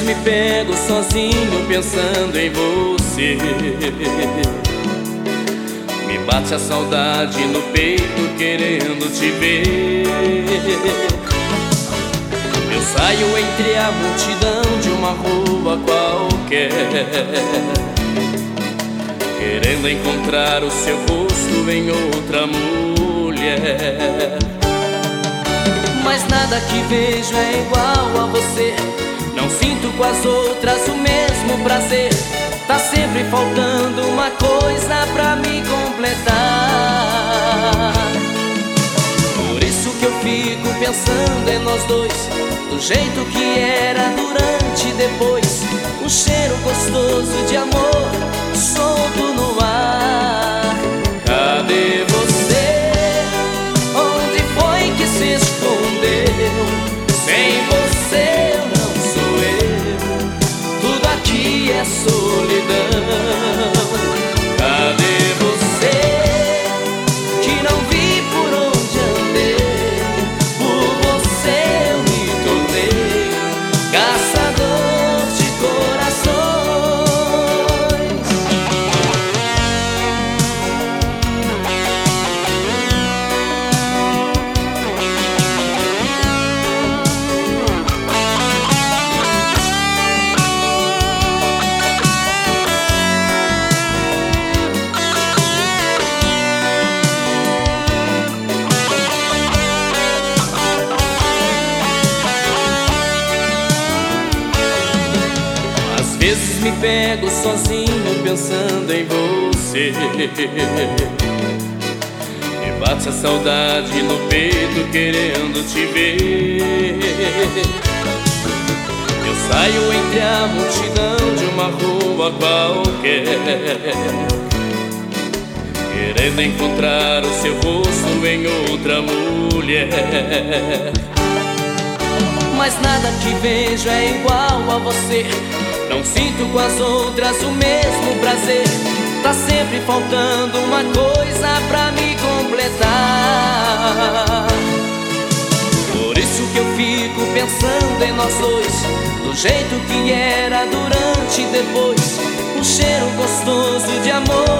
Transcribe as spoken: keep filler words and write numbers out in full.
me pego sozinho pensando em você. Me bate a saudade no peito querendo te ver. Eu saio entre a multidão de uma rua qualquer, querendo encontrar o seu rosto em outra mulher. Mas nada que vejo é igual a você. Não sinto com as outras o mesmo prazer. Tá sempre faltando uma coisa pra me completar. Por isso que eu fico pensando em nós dois, do jeito que era durante e depois. Um cheiro gostoso de amor solto no ar. Cadê você? Onde foi que se escondeu? Sem você eu não sou eu. Tudo aqui é solidão. Cadê você? Que não vi por onde andei. Por você eu me tornei caçador de corações. Às vezes me pego sozinho pensando em você. Me bate a saudade no peito querendo te ver. Eu saio entre a multidão de uma rua qualquer, querendo encontrar o seu rosto em outra mulher. Mas nada que vejo é igual a você. Não sinto com as outras o mesmo prazer. Tá sempre faltando uma coisa pra me completar. Por isso que eu fico pensando em nós dois, do jeito que era durante e depois. Um cheiro gostoso de amor